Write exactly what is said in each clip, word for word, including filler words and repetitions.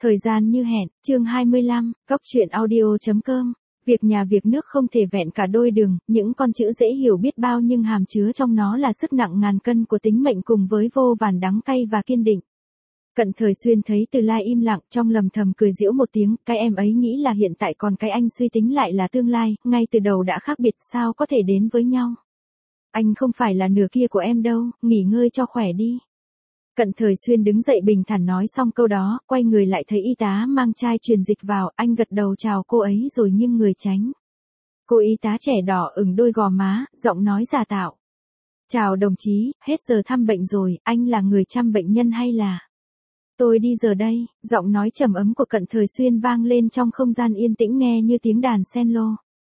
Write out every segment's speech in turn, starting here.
Thời gian như hẹn, chương hai mươi lăm, góc truyện audio.com. Việc nhà việc nước không thể vẹn cả đôi đường, những con chữ dễ hiểu biết bao nhưng hàm chứa trong nó là sức nặng ngàn cân của tính mệnh cùng với vô vàn đắng cay và kiên định. Cận Thời Xuyên thấy Từ Lai im lặng, trong lầm thầm cười giễu một tiếng, cái em ấy nghĩ là hiện tại, còn cái anh suy tính lại là tương lai, ngay từ đầu đã khác biệt, sao có thể đến với nhau. Anh không phải là nửa kia của em đâu, nghỉ ngơi cho khỏe đi. Cận Thời Xuyên đứng dậy bình thản nói xong câu đó, quay người lại thấy y tá mang chai truyền dịch vào, anh gật đầu chào cô ấy rồi nghiêng người tránh. Cô y tá trẻ đỏ ửng đôi gò má, giọng nói giả tạo. Chào đồng chí, hết giờ thăm bệnh rồi, anh là người chăm bệnh nhân hay là... Tôi đi giờ đây, giọng nói trầm ấm của Cận Thời Xuyên vang lên trong không gian yên tĩnh nghe như tiếng đàn cello.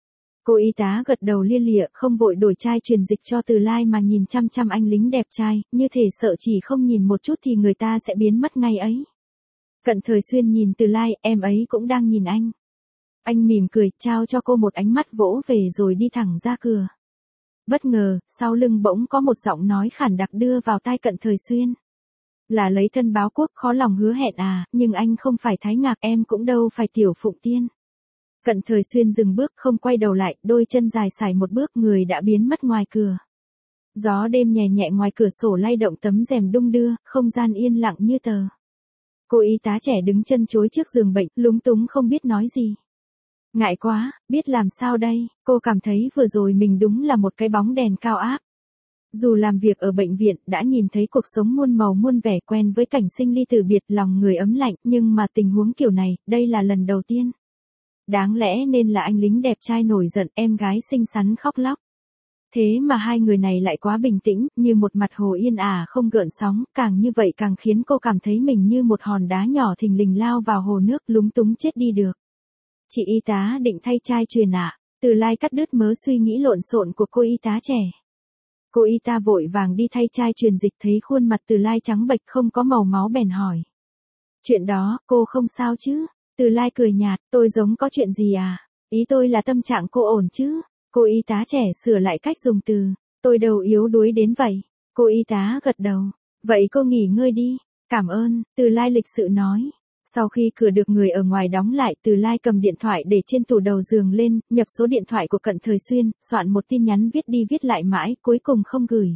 Cô y tá gật đầu lia lịa, không vội đổi chai truyền dịch cho Từ Lai mà nhìn chăm chăm anh lính đẹp trai, như thể sợ chỉ không nhìn một chút thì người ta sẽ biến mất ngay ấy. Cận Thời Xuyên nhìn Từ Lai, em ấy cũng đang nhìn anh. Anh mỉm cười, trao cho cô một ánh mắt vỗ về rồi đi thẳng ra cửa. Bất ngờ, sau lưng bỗng có một giọng nói khản đặc đưa vào tai Cận Thời Xuyên. Là lấy thân báo quốc, khó lòng hứa hẹn à, nhưng anh không phải Thái Ngạc, em cũng đâu phải Tiểu Phụng Tiên. Cận Thời Xuyên dừng bước không quay đầu lại, đôi chân dài sải một bước, người đã biến mất ngoài cửa. Gió đêm nhẹ nhẹ ngoài cửa sổ lay động tấm rèm đung đưa, không gian yên lặng như tờ. Cô y tá trẻ đứng chân chối trước giường bệnh, lúng túng không biết nói gì. Ngại quá, biết làm sao đây, cô cảm thấy vừa rồi mình đúng là một cái bóng đèn cao áp. Dù làm việc ở bệnh viện, đã nhìn thấy cuộc sống muôn màu muôn vẻ, quen với cảnh sinh ly từ biệt, lòng người ấm lạnh, nhưng mà tình huống kiểu này, đây là lần đầu tiên. Đáng lẽ nên là anh lính đẹp trai nổi giận, em gái xinh xắn khóc lóc. Thế mà hai người này lại quá bình tĩnh, như một mặt hồ yên ả không gợn sóng, càng như vậy càng khiến cô cảm thấy mình như một hòn đá nhỏ thình lình lao vào hồ nước, lúng túng chết đi được. Chị y tá định thay chai truyền ạ. Từ Lai cắt đứt mớ suy nghĩ lộn xộn của cô y tá trẻ. Cô y tá vội vàng đi thay chai truyền dịch, thấy khuôn mặt Từ Lai trắng bệch không có màu máu bèn hỏi. Chuyện đó, cô không sao chứ? Từ Lai cười nhạt, tôi giống có chuyện gì à? Ý tôi là tâm trạng cô ổn chứ? Cô y tá trẻ sửa lại cách dùng từ. Tôi đâu yếu đuối đến vậy. Cô y tá gật đầu. Vậy cô nghỉ ngơi đi. Cảm ơn, Từ Lai lịch sự nói. Sau khi cửa được người ở ngoài đóng lại, Từ Lai cầm điện thoại để trên tủ đầu giường lên, nhập số điện thoại của Cận Thời Xuyên, soạn một tin nhắn viết đi viết lại mãi, cuối cùng không gửi.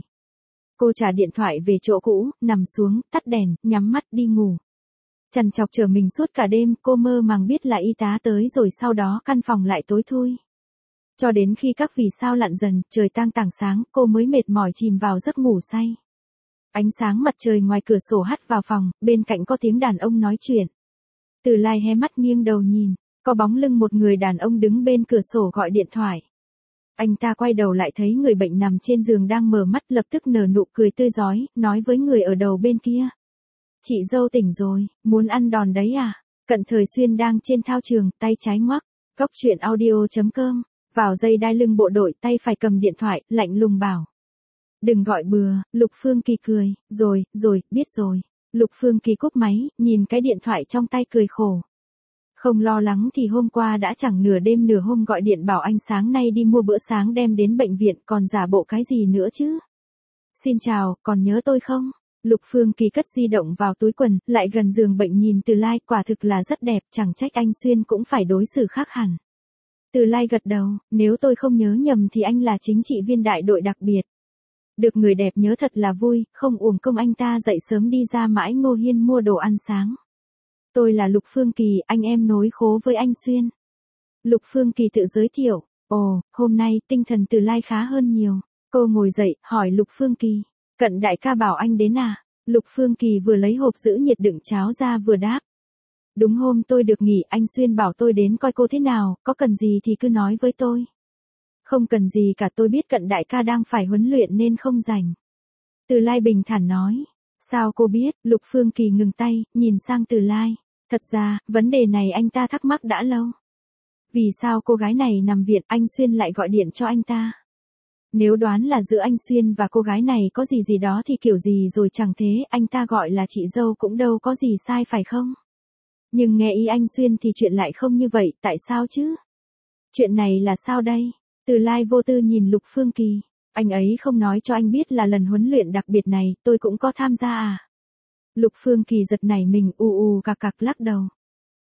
Cô trả điện thoại về chỗ cũ, nằm xuống, tắt đèn, nhắm mắt đi ngủ. Trằn trọc chờ mình suốt cả đêm, cô mơ màng biết là y tá tới rồi sau đó căn phòng lại tối thui. Cho đến khi các vì sao lặn dần, trời tang tảng sáng, cô mới mệt mỏi chìm vào giấc ngủ say. Ánh sáng mặt trời ngoài cửa sổ hắt vào phòng, bên cạnh có tiếng đàn ông nói chuyện. Từ Lai hé mắt nghiêng đầu nhìn, có bóng lưng một người đàn ông đứng bên cửa sổ gọi điện thoại. Anh ta quay đầu lại thấy người bệnh nằm trên giường đang mở mắt, lập tức nở nụ cười tươi rói, nói với người ở đầu bên kia. Chị dâu tỉnh rồi, muốn ăn đòn đấy à? Cận Thời Xuyên đang trên thao trường, tay trái ngoắc, góc truyện audio.com, vào dây đai lưng bộ đội, tay phải cầm điện thoại, lạnh lùng bảo. Đừng gọi bừa, Lục Phương Kỳ cười, rồi, rồi, biết rồi. Lục Phương Kỳ cúp máy, nhìn cái điện thoại trong tay cười khổ. Không lo lắng thì hôm qua đã chẳng nửa đêm nửa hôm gọi điện bảo anh sáng nay đi mua bữa sáng đem đến bệnh viện, còn giả bộ cái gì nữa chứ? Xin chào, còn nhớ tôi không? Lục Phương Kỳ cất di động vào túi quần, lại gần giường bệnh nhìn Từ Lai, quả thực là rất đẹp, chẳng trách anh Xuyên cũng phải đối xử khác hẳn. Từ Lai gật đầu, nếu tôi không nhớ nhầm thì anh là chính trị viên đại đội đặc biệt. Được người đẹp nhớ thật là vui, không uổng công anh ta dậy sớm đi ra mãi Ngô Hiên mua đồ ăn sáng. Tôi là Lục Phương Kỳ, anh em nối khố với anh Xuyên. Lục Phương Kỳ tự giới thiệu, ồ, hôm nay tinh thần Từ Lai khá hơn nhiều. Cô ngồi dậy, hỏi Lục Phương Kỳ. Cận đại ca bảo anh đến à? Lục Phương Kỳ vừa lấy hộp giữ nhiệt đựng cháo ra vừa đáp. Đúng hôm tôi được nghỉ, anh Xuyên bảo tôi đến coi cô thế nào, có cần gì thì cứ nói với tôi. Không cần gì cả, tôi biết Cận đại ca đang phải huấn luyện nên không rảnh. Từ Lai bình thản nói. Sao cô biết? Lục Phương Kỳ ngừng tay, nhìn sang Từ Lai. Thật ra, vấn đề này anh ta thắc mắc đã lâu. Vì sao cô gái này nằm viện, anh Xuyên lại gọi điện cho anh ta? Nếu đoán là giữa anh Xuyên và cô gái này có gì gì đó thì kiểu gì rồi chẳng thế, anh ta gọi là chị dâu cũng đâu có gì sai phải không? Nhưng nghe ý anh Xuyên thì chuyện lại không như vậy, tại sao chứ? Chuyện này là sao đây? Từ Lai vô tư nhìn Lục Phương Kỳ. Anh ấy không nói cho anh biết là lần huấn luyện đặc biệt này, tôi cũng có tham gia à? Lục Phương Kỳ giật nảy mình, ù ù cạc cạc lắc đầu.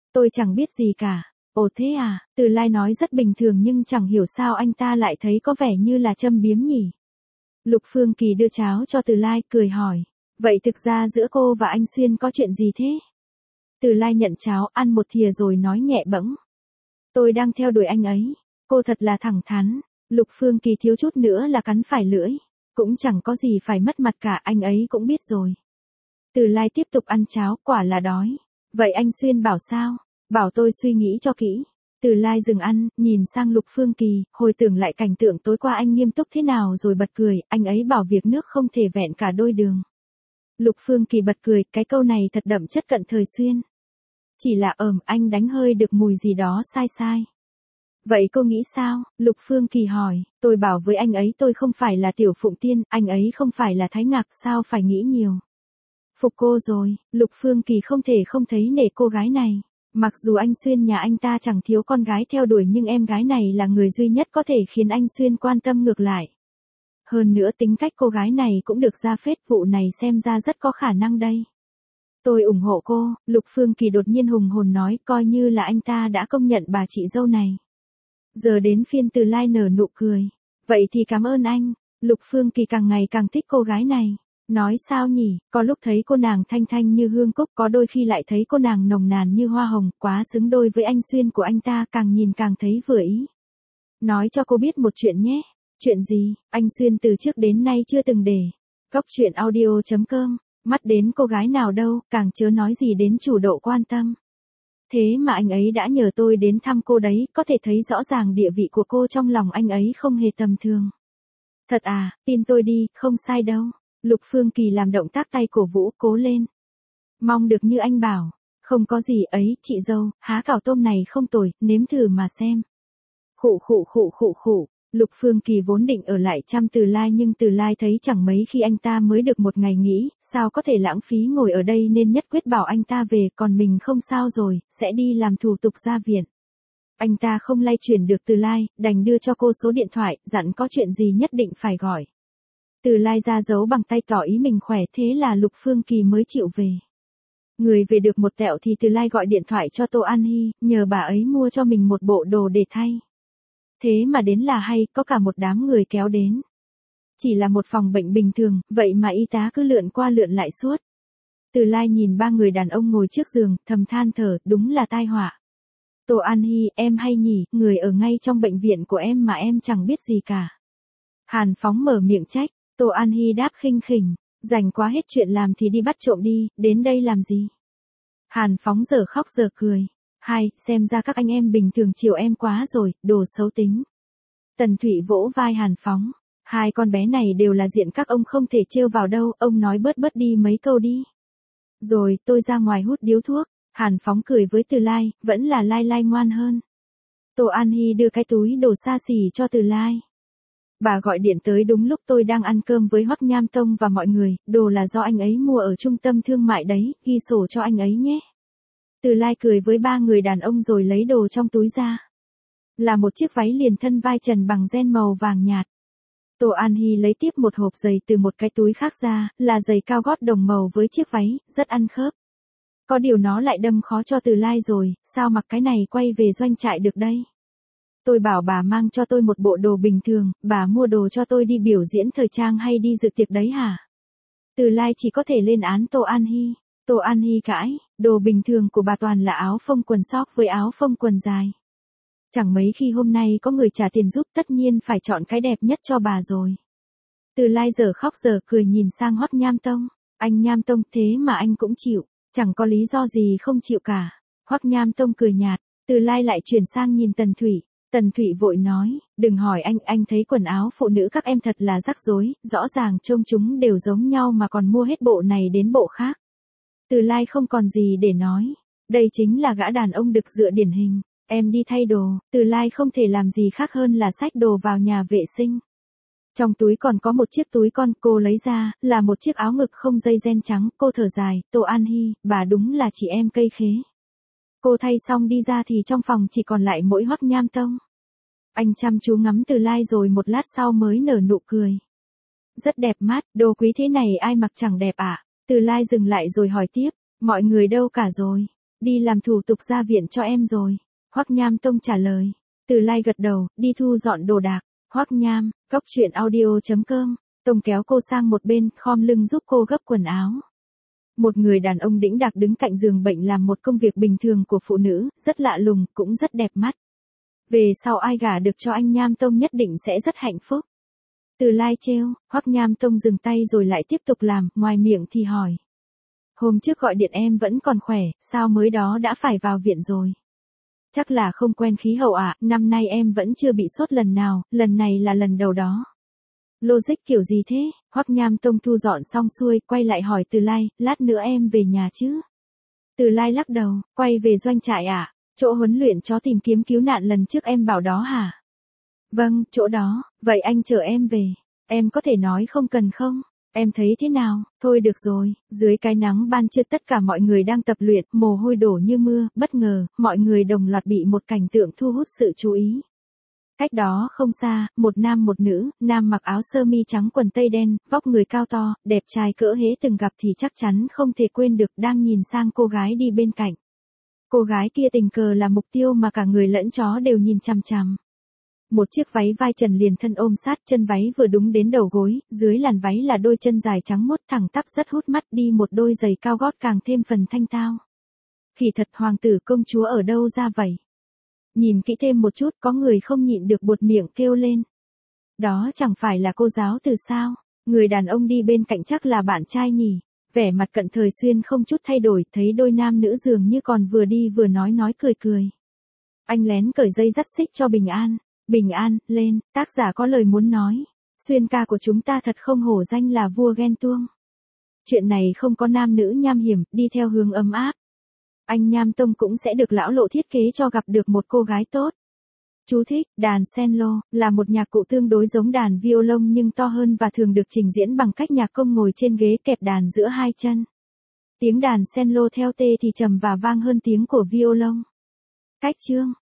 Tôi chẳng biết gì cả. Ồ thế à, Từ Lai nói rất bình thường nhưng chẳng hiểu sao anh ta lại thấy có vẻ như là châm biếm nhỉ. Lục Phương Kỳ đưa cháo cho Từ Lai, cười hỏi. Vậy thực ra giữa cô và anh Xuyên có chuyện gì thế? Từ Lai nhận cháo, ăn một thìa rồi nói nhẹ bẫng. Tôi đang theo đuổi anh ấy. Cô thật là thẳng thắn. Lục Phương Kỳ thiếu chút nữa là cắn phải lưỡi. Cũng chẳng có gì phải mất mặt cả, anh ấy cũng biết rồi. Từ Lai tiếp tục ăn cháo, quả là đói. Vậy anh Xuyên bảo sao? Bảo tôi suy nghĩ cho kỹ. Từ Lai dừng ăn, nhìn sang Lục Phương Kỳ, hồi tưởng lại cảnh tượng tối qua anh nghiêm túc thế nào rồi bật cười, anh ấy bảo việc nước không thể vẹn cả đôi đường. Lục Phương Kỳ bật cười, cái câu này thật đậm chất cận thời Xuyên. Chỉ là ờm, anh đánh hơi được mùi gì đó sai sai. Vậy cô nghĩ sao? Lục Phương Kỳ hỏi, tôi bảo với anh ấy tôi không phải là Tiểu Phụng Tiên, anh ấy không phải là Thái Ngạc, sao phải nghĩ nhiều. Phục cô rồi, Lục Phương Kỳ không thể không thấy nể cô gái này. Mặc dù anh Xuyên nhà anh ta chẳng thiếu con gái theo đuổi nhưng em gái này là người duy nhất có thể khiến anh Xuyên quan tâm ngược lại. Hơn nữa tính cách cô gái này cũng được ra phết, vụ này xem ra rất có khả năng đây. Tôi ủng hộ cô, Lục Phương Kỳ đột nhiên hùng hồn nói, coi như là anh ta đã công nhận bà chị dâu này. Giờ đến phiên Từ Lai nở nụ cười. Vậy thì cảm ơn anh. Lục Phương Kỳ càng ngày càng thích cô gái này. Nói sao nhỉ, có lúc thấy cô nàng thanh thanh như hương cúc, có đôi khi lại thấy cô nàng nồng nàn như hoa hồng, quá xứng đôi với anh Xuyên của anh ta, càng nhìn càng thấy vừa ý. Nói cho cô biết một chuyện nhé. Chuyện gì? Anh Xuyên từ trước đến nay chưa từng để Góc truyện audio chấm com mắt đến cô gái nào đâu, càng chớ nói gì đến chủ độ quan tâm. Thế mà anh ấy đã nhờ tôi đến thăm cô đấy, có thể thấy rõ ràng địa vị của cô trong lòng anh ấy không hề tầm thường. Thật à, tin tôi đi, không sai đâu. Lục Phương Kỳ làm động tác tay cổ vũ, cố lên. Mong được như anh bảo. Không có gì ấy, chị dâu, há cảo tôm này không tồi, nếm thử mà xem. Khụ khụ khụ khụ khụ. Lục Phương Kỳ vốn định ở lại chăm Từ Lai nhưng Từ Lai thấy chẳng mấy khi anh ta mới được một ngày nghỉ, sao có thể lãng phí ngồi ở đây nên nhất quyết bảo anh ta về, còn mình không sao rồi, sẽ đi làm thủ tục ra viện. Anh ta không lay chuyển được Từ Lai, đành đưa cho cô số điện thoại, dặn có chuyện gì nhất định phải gọi. Từ Lai ra dấu bằng tay tỏ ý mình khỏe, thế là Lục Phương Kỳ mới chịu về. Người về được một tẹo thì Từ Lai gọi điện thoại cho Tô An Hy, nhờ bà ấy mua cho mình một bộ đồ để thay. Thế mà đến là hay, có cả một đám người kéo đến. Chỉ là một phòng bệnh bình thường, vậy mà y tá cứ lượn qua lượn lại suốt. Từ Lai nhìn ba người đàn ông ngồi trước giường, thầm than thở, đúng là tai họa. Tô An Hy, em hay nhỉ, người ở ngay trong bệnh viện của em mà em chẳng biết gì cả. Hàn Phóng mở miệng trách, Tô An Hy đáp khinh khỉnh, rảnh quá hết chuyện làm thì đi bắt trộm đi, đến đây làm gì. Hàn Phóng giờ khóc giờ cười. Hai, xem ra các anh em bình thường chiều em quá rồi, đồ xấu tính. Tần Thụy vỗ vai Hàn Phóng. Hai con bé này đều là diện các ông không thể trêu vào đâu, ông nói bớt bớt đi mấy câu đi. Rồi, tôi ra ngoài hút điếu thuốc. Hàn Phóng cười với Từ Lai, vẫn là Lai Lai ngoan hơn. Tô An Hy đưa cái túi đồ xa xỉ cho Từ Lai. Bà gọi điện tới đúng lúc tôi đang ăn cơm với Hoắc Nham Tông và mọi người, đồ là do anh ấy mua ở trung tâm thương mại đấy, ghi sổ cho anh ấy nhé. Từ Lai cười với ba người đàn ông rồi lấy đồ trong túi ra. Là một chiếc váy liền thân vai trần bằng ren màu vàng nhạt. Tô An Hy lấy tiếp một hộp giày từ một cái túi khác ra, là giày cao gót đồng màu với chiếc váy, rất ăn khớp. Có điều nó lại đâm khó cho Từ Lai rồi, sao mặc cái này quay về doanh trại được đây? Tôi bảo bà mang cho tôi một bộ đồ bình thường, bà mua đồ cho tôi đi biểu diễn thời trang hay đi dự tiệc đấy hả? Từ Lai chỉ có thể lên án Tô An Hy. Tô An Hy cãi, đồ bình thường của bà toàn là áo phông quần sóc với áo phông quần dài. Chẳng mấy khi hôm nay có người trả tiền giúp, tất nhiên phải chọn cái đẹp nhất cho bà rồi. Từ Lai giờ khóc giờ cười nhìn sang Hoắc Nham Tông. Anh Nham Tông, thế mà anh cũng chịu, chẳng có lý do gì không chịu cả. Hoắc Nham Tông cười nhạt. Từ Lai lại chuyển sang nhìn Tần Thụy. Tần Thụy vội nói, đừng hỏi anh, anh thấy quần áo phụ nữ các em thật là rắc rối, rõ ràng trông chúng đều giống nhau mà còn mua hết bộ này đến bộ khác. Từ Lai không còn gì để nói. Đây chính là gã đàn ông đực dựa điển hình. Em đi thay đồ. Từ Lai không thể làm gì khác hơn là xách đồ vào nhà vệ sinh. Trong túi còn có một chiếc túi con, cô lấy ra, là một chiếc áo ngực không dây ren trắng. Cô thở dài, Tô An Hy, bà đúng là chị em cây khế. Cô thay xong đi ra thì trong phòng chỉ còn lại mỗi Hoắc Nham Tông. Anh chăm chú ngắm Từ Lai rồi một lát sau mới nở nụ cười. Rất đẹp mắt, đồ quý thế này ai mặc chẳng đẹp ạ. À? Từ Lai dừng lại rồi hỏi tiếp, mọi người đâu cả rồi? Đi làm thủ tục ra viện cho em rồi. Hoắc Nham Tông trả lời. Từ Lai gật đầu, đi thu dọn đồ đạc. Hoắc Nham, cóc truyện audio chấm com. Tông kéo cô sang một bên, khom lưng giúp cô gấp quần áo. Một người đàn ông đĩnh đạc đứng cạnh giường bệnh làm một công việc bình thường của phụ nữ, rất lạ lùng, cũng rất đẹp mắt. Về sau ai gả được cho anh Nham Tông nhất định sẽ rất hạnh phúc. Từ Lai trêu, Hoắc Nham Tông dừng tay rồi lại tiếp tục làm, ngoài miệng thì hỏi. Hôm trước gọi điện em vẫn còn khỏe, sao mới đó đã phải vào viện rồi? Chắc là không quen khí hậu ạ, à, năm nay em vẫn chưa bị sốt lần nào, lần này là lần đầu đó. Logic kiểu gì thế? Hoắc Nham Tông thu dọn xong xuôi, quay lại hỏi Từ Lai, lát nữa em về nhà chứ? Từ Lai lắc đầu, quay về doanh trại ạ, à? Chỗ huấn luyện chó tìm kiếm cứu nạn lần trước em bảo đó hả? Vâng, chỗ đó, vậy anh chở em về. Em có thể nói không cần không? Em thấy thế nào? Thôi được rồi, dưới cái nắng ban trưa tất cả mọi người đang tập luyện, mồ hôi đổ như mưa, bất ngờ, mọi người đồng loạt bị một cảnh tượng thu hút sự chú ý. Cách đó không xa, một nam một nữ, nam mặc áo sơ mi trắng quần tây đen, vóc người cao to, đẹp trai cỡ hễ từng gặp thì chắc chắn không thể quên được, đang nhìn sang cô gái đi bên cạnh. Cô gái kia tình cờ là mục tiêu mà cả người lẫn chó đều nhìn chằm chằm. Một chiếc váy vai trần liền thân ôm sát, chân váy vừa đúng đến đầu gối, dưới làn váy là đôi chân dài trắng muốt thẳng tắp rất hút mắt, đi một đôi giày cao gót càng thêm phần thanh tao. Khỉ thật, hoàng tử công chúa ở đâu ra vậy? Nhìn kỹ thêm một chút, có người không nhịn được buột miệng kêu lên. Đó chẳng phải là cô giáo từ sao? Người đàn ông đi bên cạnh chắc là bạn trai nhỉ? Vẻ mặt Cận Thời Xuyên không chút thay đổi, thấy đôi nam nữ dường như còn vừa đi vừa nói nói cười cười. Anh lén cởi dây dắt xích cho Bình An. Bình An, lên, tác giả có lời muốn nói. Xuyên ca của chúng ta thật không hổ danh là vua ghen tuông. Chuyện này không có nam nữ nham hiểm, đi theo hướng ấm áp. Anh Nham Tông cũng sẽ được lão lộ thiết kế cho gặp được một cô gái tốt. Chú thích, đàn cello, là một nhạc cụ tương đối giống đàn violon nhưng to hơn và thường được trình diễn bằng cách nhạc công ngồi trên ghế kẹp đàn giữa hai chân. Tiếng đàn cello theo tê thì trầm và vang hơn tiếng của violon. Cách chương.